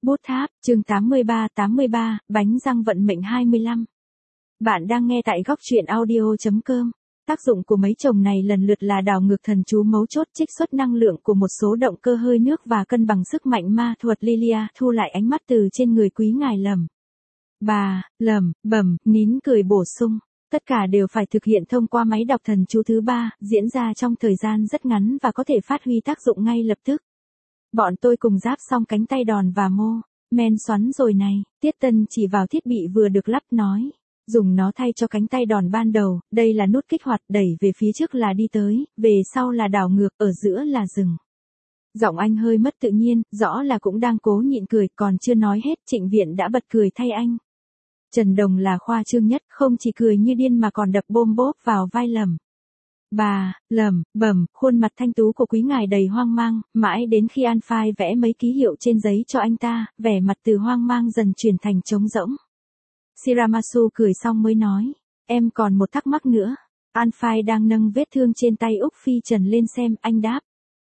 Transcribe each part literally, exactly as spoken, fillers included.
Bút tháp, chương tám mươi ba tám mươi ba, bánh răng vận mệnh hai mươi lăm. Bạn đang nghe tại góc truyện audio.com. Tác dụng của mấy chồng này lần lượt là đảo ngược thần chú mấu chốt, trích xuất năng lượng của một số động cơ hơi nước và cân bằng sức mạnh ma thuật. Lilia thu lại ánh mắt từ trên người quý ngài lẩm bà, lẩm bẩm, nín cười bổ sung. Tất cả đều phải thực hiện thông qua máy đọc thần chú thứ ba, diễn ra trong thời gian rất ngắn và có thể phát huy tác dụng ngay lập tức. Bọn tôi cùng giáp xong cánh tay đòn và mô, men xoắn rồi này, Tiết Tân chỉ vào thiết bị vừa được lắp nói. Dùng nó thay cho cánh tay đòn ban đầu, đây là nút kích hoạt, đẩy về phía trước là đi tới, về sau là đảo ngược, ở giữa là dừng. Giọng anh hơi mất tự nhiên, rõ là cũng đang cố nhịn cười, còn chưa nói hết, Trịnh Viện đã bật cười thay anh. Trần Đồng là khoa trương nhất, không chỉ cười như điên mà còn đập bôm bốp vào vai lẩm bà, lẩm bẩm, khuôn mặt thanh tú của quý ngài đầy hoang mang, mãi đến khi An Phai vẽ mấy ký hiệu trên giấy cho anh ta, vẻ mặt từ hoang mang dần chuyển thành trống rỗng. Shiramasu cười xong mới nói, em còn một thắc mắc nữa. An Phai đang nâng vết thương trên tay Úc Phi Trần lên xem, anh đáp.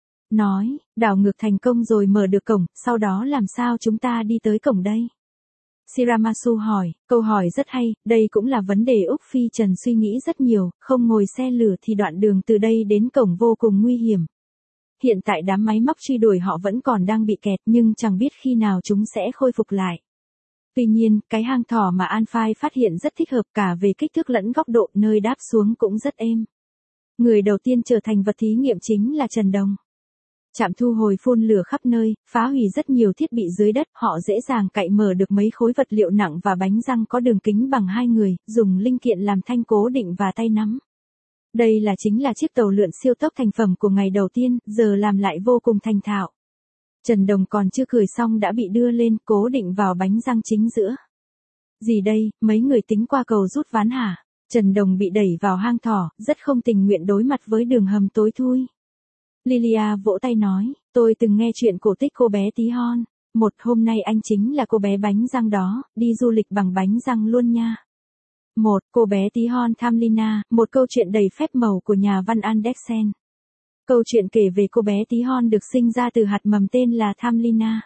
Nói, đảo ngược thành công rồi, mở được cổng, sau đó làm sao chúng ta đi tới cổng đây? Shiramasu hỏi, câu hỏi rất hay, đây cũng là vấn đề Úc Phi Trần suy nghĩ rất nhiều, không ngồi xe lửa thì đoạn đường từ đây đến cổng vô cùng nguy hiểm. Hiện tại đám máy móc truy đuổi họ vẫn còn đang bị kẹt nhưng chẳng biết khi nào chúng sẽ khôi phục lại. Tuy nhiên, cái hang thỏ mà An Phai phát hiện rất thích hợp cả về kích thước lẫn góc độ, nơi đáp xuống cũng rất êm. Người đầu tiên trở thành vật thí nghiệm chính là Trần Đồng. Trạm thu hồi phun lửa khắp nơi, phá hủy rất nhiều thiết bị dưới đất, họ dễ dàng cạy mở được mấy khối vật liệu nặng và bánh răng có đường kính bằng hai người, dùng linh kiện làm thanh cố định và tay nắm. Đây là chính là chiếc tàu lượn siêu tốc thành phẩm của ngày đầu tiên, giờ làm lại vô cùng thành thạo. Trần Đồng còn chưa cười xong đã bị đưa lên, cố định vào bánh răng chính giữa. Gì đây, mấy người tính qua cầu rút ván hả? Trần Đồng bị đẩy vào hang thỏ, rất không tình nguyện đối mặt với đường hầm tối thui. Lilia vỗ tay nói, tôi từng nghe chuyện cổ tích cô bé tí hon. Một hôm nay anh chính là cô bé bánh răng đó, đi du lịch bằng bánh răng luôn nha. Một, cô bé tí hon Thamlina, một câu chuyện đầy phép màu của nhà văn Andersen. Câu chuyện kể về cô bé tí hon được sinh ra từ hạt mầm tên là Thamlina.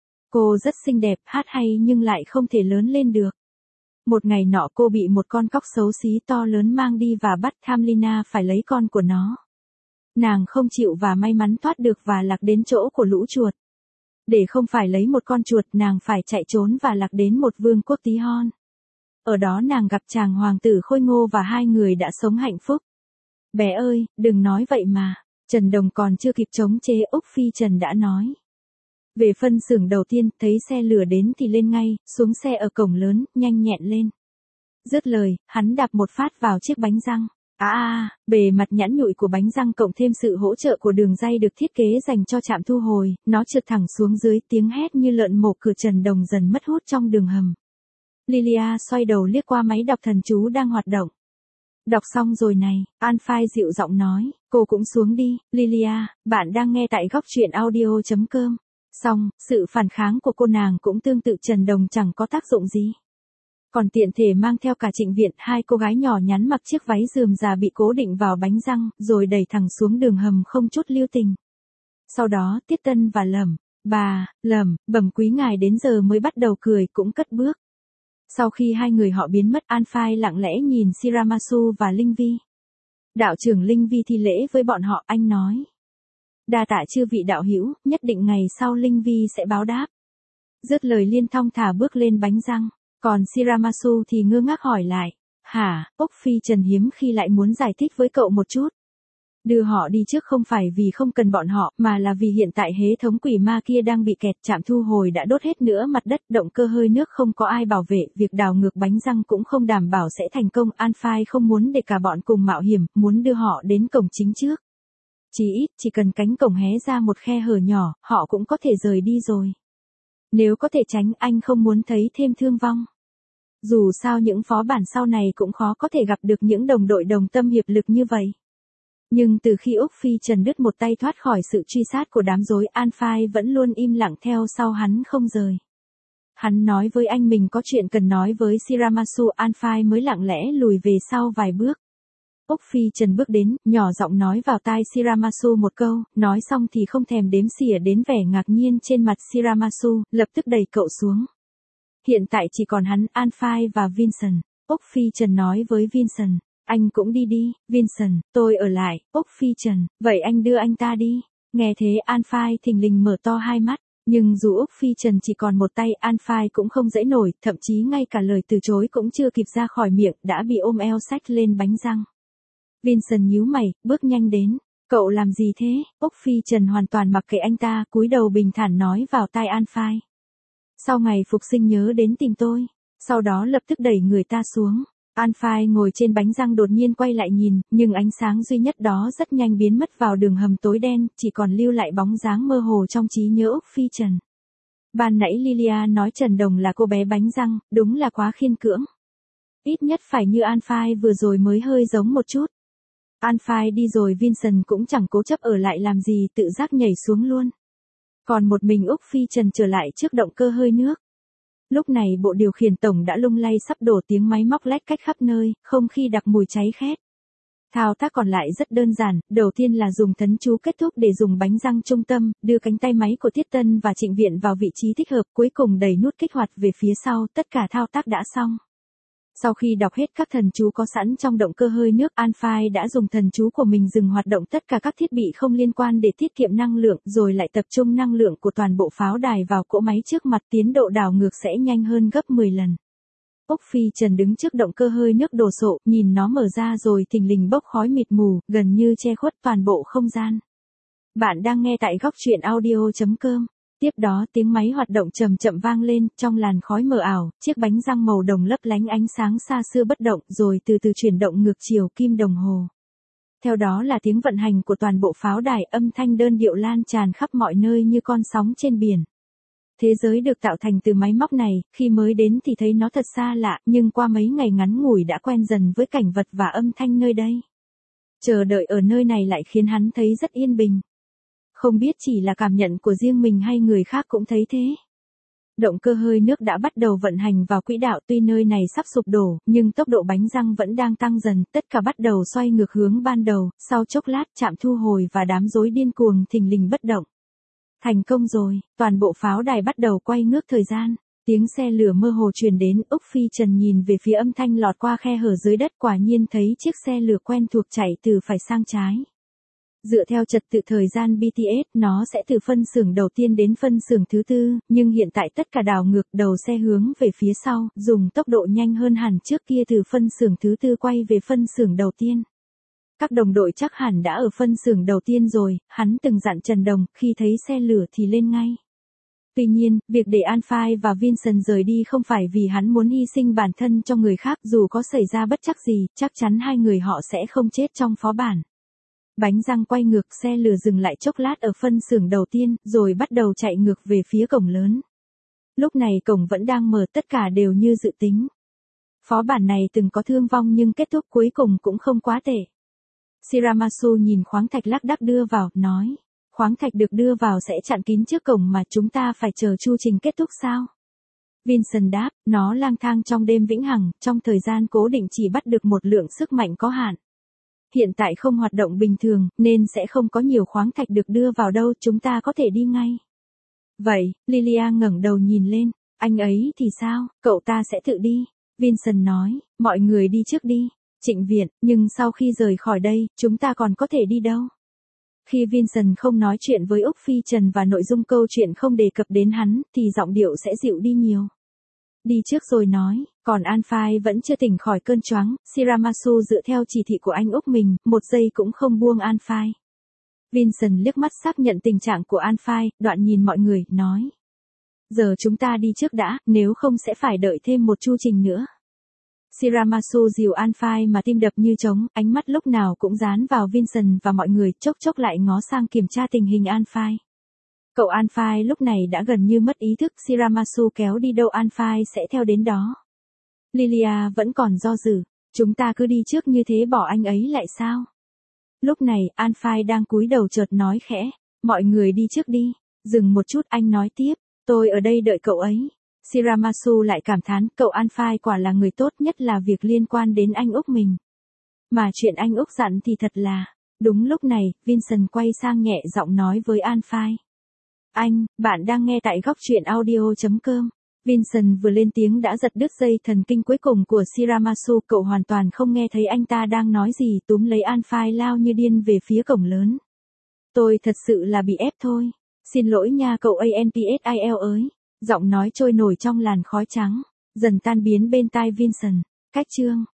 Cô rất xinh đẹp, hát hay nhưng lại không thể lớn lên được. Một ngày nọ cô bị một con cóc xấu xí to lớn mang đi và bắt Thamlina phải lấy con của nó. Nàng không chịu và may mắn thoát được và lạc đến chỗ của lũ chuột. Để không phải lấy một con chuột, nàng phải chạy trốn và lạc đến một vương quốc tí hon. Ở đó nàng gặp chàng hoàng tử khôi ngô và hai người đã sống hạnh phúc. Bé ơi, đừng nói vậy mà. Trần Đồng còn chưa kịp chống chế, Úc Phi Trần đã nói. Về phân xưởng đầu tiên, thấy xe lửa đến thì lên ngay, xuống xe ở cổng lớn, nhanh nhẹn lên. Dứt lời, hắn đạp một phát vào chiếc bánh răng. À à, bề mặt nhẵn nhụi của bánh răng cộng thêm sự hỗ trợ của đường ray được thiết kế dành cho trạm thu hồi, nó trượt thẳng xuống dưới, tiếng hét như lợn mổ cửa. Trần Đồng dần mất hút trong đường hầm. Lilia xoay đầu liếc qua máy đọc thần chú đang hoạt động. Đọc xong rồi này, An Phai dịu giọng nói, cô cũng xuống đi. Lilia, bạn đang nghe tại góc truyện audio.com. Xong, sự phản kháng của cô nàng cũng tương tự. Trần Đồng chẳng có tác dụng gì. Còn tiện thể mang theo cả Trịnh Viện, hai cô gái nhỏ nhắn mặc chiếc váy rườm rà bị cố định vào bánh răng, rồi đẩy thẳng xuống đường hầm không chút lưu tình. Sau đó, Tiết Tân và lẩm bà, lẩm bẩm quý ngài đến giờ mới bắt đầu cười, cũng cất bước. Sau khi hai người họ biến mất, An Phai lặng lẽ nhìn Shiramasu và Linh Vi. Đạo trưởng Linh Vi thi lễ với bọn họ, anh nói. Đa tạ chư vị đạo hữu, nhất định ngày sau Linh Vi sẽ báo đáp. Dứt lời liên thong thả bước lên bánh răng. Còn Shiramasu thì ngơ ngác hỏi lại. Hả, Úc Phi Trần hiếm khi lại muốn giải thích với cậu một chút. Đưa họ đi trước không phải vì không cần bọn họ, mà là vì hiện tại hệ thống quỷ ma kia đang bị kẹt, trạm thu hồi đã đốt hết nữa mặt đất, động cơ hơi nước không có ai bảo vệ, việc đào ngược bánh răng cũng không đảm bảo sẽ thành công. An Phai không muốn để cả bọn cùng mạo hiểm, muốn đưa họ đến cổng chính trước. Chỉ ít, chỉ cần cánh cổng hé ra một khe hở nhỏ, họ cũng có thể rời đi rồi. Nếu có thể tránh, anh không muốn thấy thêm thương vong. Dù sao những phó bản sau này cũng khó có thể gặp được những đồng đội đồng tâm hiệp lực như vậy. Nhưng từ khi Úc Phi Trần đứt một tay thoát khỏi sự truy sát của đám rối, An Phai vẫn luôn im lặng theo sau hắn không rời. Hắn nói với anh mình có chuyện cần nói với Shiramasu, An Phai mới lặng lẽ lùi về sau vài bước. Úc Phi Trần bước đến, nhỏ giọng nói vào tai Shiramasu một câu, nói xong thì không thèm đếm xỉa đến vẻ ngạc nhiên trên mặt Shiramasu, lập tức đẩy cậu xuống. Hiện tại chỉ còn hắn, An Phai và Vincent. Úc Phi Trần nói với Vincent, anh cũng đi đi, Vincent, tôi ở lại. Úc Phi Trần, vậy anh đưa anh ta đi. Nghe thế An Phai thình lình mở to hai mắt, nhưng dù Úc Phi Trần chỉ còn một tay, An Phai cũng không dễ nổi, thậm chí ngay cả lời từ chối cũng chưa kịp ra khỏi miệng, đã bị ôm eo xách lên bánh răng. Vincent nhíu mày, bước nhanh đến. Cậu làm gì thế? Úc Phi Trần hoàn toàn mặc kệ anh ta, cúi đầu bình thản nói vào tai An Phai. Sau ngày phục sinh nhớ đến tìm tôi. Sau đó lập tức đẩy người ta xuống. An Phai ngồi trên bánh răng đột nhiên quay lại nhìn, nhưng ánh sáng duy nhất đó rất nhanh biến mất vào đường hầm tối đen, chỉ còn lưu lại bóng dáng mơ hồ trong trí nhớ Úc Phi Trần. Ban nãy Lilia nói Trần Đồng là cô bé bánh răng, đúng là quá khiên cưỡng. Ít nhất phải như An Phai vừa rồi mới hơi giống một chút. An Phai đi rồi Vincent cũng chẳng cố chấp ở lại làm gì, tự giác nhảy xuống luôn. Còn một mình Úc Phi Trần trở lại trước động cơ hơi nước. Lúc này bộ điều khiển tổng đã lung lay sắp đổ, tiếng máy móc lách cách khắp nơi, không khí đặc mùi cháy khét. Thao tác còn lại rất đơn giản, đầu tiên là dùng thấn chú kết thúc để dùng bánh răng trung tâm, đưa cánh tay máy của Tiết Tân và Trịnh Viện vào vị trí thích hợp, cuối cùng đẩy nút kích hoạt về phía sau, tất cả thao tác đã xong. Sau khi đọc hết các thần chú có sẵn trong động cơ hơi nước, An Phai đã dùng thần chú của mình dừng hoạt động tất cả các thiết bị không liên quan để tiết kiệm năng lượng, rồi lại tập trung năng lượng của toàn bộ pháo đài vào cỗ máy trước mặt, tiến độ đảo ngược sẽ nhanh hơn gấp mười lần. Úc Phi Trần đứng trước động cơ hơi nước đồ sộ, nhìn nó mở ra rồi thình lình bốc khói mịt mù, gần như che khuất toàn bộ không gian. Bạn đang nghe tại góc truyện audio chấm com. Tiếp đó tiếng máy hoạt động chậm chậm vang lên, trong làn khói mờ ảo, chiếc bánh răng màu đồng lấp lánh ánh sáng xa xưa bất động, rồi từ từ chuyển động ngược chiều kim đồng hồ. Theo đó là tiếng vận hành của toàn bộ pháo đài, âm thanh đơn điệu lan tràn khắp mọi nơi như con sóng trên biển. Thế giới được tạo thành từ máy móc này, khi mới đến thì thấy nó thật xa lạ, nhưng qua mấy ngày ngắn ngủi đã quen dần với cảnh vật và âm thanh nơi đây. Chờ đợi ở nơi này lại khiến hắn thấy rất yên bình. Không biết chỉ là cảm nhận của riêng mình hay người khác cũng thấy thế. Động cơ hơi nước đã bắt đầu vận hành vào quỹ đạo, tuy nơi này sắp sụp đổ, nhưng tốc độ bánh răng vẫn đang tăng dần, tất cả bắt đầu xoay ngược hướng ban đầu, sau chốc lát chạm thu hồi và đám rối điên cuồng thình lình bất động. Thành công rồi, toàn bộ pháo đài bắt đầu quay ngược thời gian. Tiếng xe lửa mơ hồ truyền đến, Úc Phi Trần nhìn về phía âm thanh lọt qua khe hở dưới đất, quả nhiên thấy chiếc xe lửa quen thuộc chạy từ phải sang trái. Dựa theo trật tự thời gian bê tê ét, nó sẽ từ phân xưởng đầu tiên đến phân xưởng thứ tư, nhưng hiện tại tất cả đảo ngược, đầu xe hướng về phía sau, dùng tốc độ nhanh hơn hẳn trước kia, từ phân xưởng thứ tư quay về phân xưởng đầu tiên. Các đồng đội chắc hẳn đã ở phân xưởng đầu tiên rồi, hắn từng dặn Trần Đồng, khi thấy xe lửa thì lên ngay. Tuy nhiên, việc để An Phai và Vincent rời đi không phải vì hắn muốn hy sinh bản thân cho người khác, dù có xảy ra bất trắc gì, chắc chắn hai người họ sẽ không chết trong phó bản. Bánh răng quay ngược, xe lửa dừng lại chốc lát ở phân xưởng đầu tiên, rồi bắt đầu chạy ngược về phía cổng lớn. Lúc này cổng vẫn đang mở, tất cả đều như dự tính. Phó bản này từng có thương vong nhưng kết thúc cuối cùng cũng không quá tệ. Shiramasu nhìn khoáng thạch lác đác đưa vào, nói. Khoáng thạch được đưa vào sẽ chặn kín trước cổng mà chúng ta phải chờ chu trình kết thúc sao? Vincent đáp, nó lang thang trong đêm vĩnh hằng, trong thời gian cố định chỉ bắt được một lượng sức mạnh có hạn. Hiện tại không hoạt động bình thường, nên sẽ không có nhiều khoáng thạch được đưa vào đâu, chúng ta có thể đi ngay. Vậy, Lilia ngẩng đầu nhìn lên, anh ấy thì sao, cậu ta sẽ tự đi. Vincent nói, mọi người đi trước đi. Trịnh Viện, nhưng sau khi rời khỏi đây, chúng ta còn có thể đi đâu? Khi Vincent không nói chuyện với Úc Phi Trần và nội dung câu chuyện không đề cập đến hắn, thì giọng điệu sẽ dịu đi nhiều. Đi trước rồi nói, còn An Phai vẫn chưa tỉnh khỏi cơn choáng, Shiramasu dựa theo chỉ thị của anh Úc mình, một giây cũng không buông An Phai. Vincent liếc mắt xác nhận tình trạng của An Phai, đoạn nhìn mọi người, nói. Giờ chúng ta đi trước đã, nếu không sẽ phải đợi thêm một chu trình nữa. Shiramasu dìu An Phai mà tim đập như trống, ánh mắt lúc nào cũng dán vào Vincent và mọi người, chốc chốc lại ngó sang kiểm tra tình hình An Phai. Cậu An Phai lúc này đã gần như mất ý thức, Shiramasu kéo đi đâu An Phai sẽ theo đến đó. Lilia vẫn còn do dự, chúng ta cứ đi trước như thế bỏ anh ấy lại sao? Lúc này, An Phai đang cúi đầu chợt nói khẽ, mọi người đi trước đi, dừng một chút anh nói tiếp, tôi ở đây đợi cậu ấy. Shiramasu lại cảm thán, cậu An Phai quả là người tốt, nhất là việc liên quan đến anh Úc mình. Mà chuyện anh Úc dặn thì thật là... Đúng lúc này, Vincent quay sang nhẹ giọng nói với An Phai. Anh, bạn đang nghe tại góc truyện audio.com. Vincent vừa lên tiếng đã giật đứt dây thần kinh cuối cùng của Shiramasu, cậu hoàn toàn không nghe thấy anh ta đang nói gì, túm lấy An Phai lao như điên về phía cổng lớn. Tôi thật sự là bị ép thôi. Xin lỗi nha cậu Anpsil ơi. Giọng nói trôi nổi trong làn khói trắng, dần tan biến bên tai Vincent. Cách chương.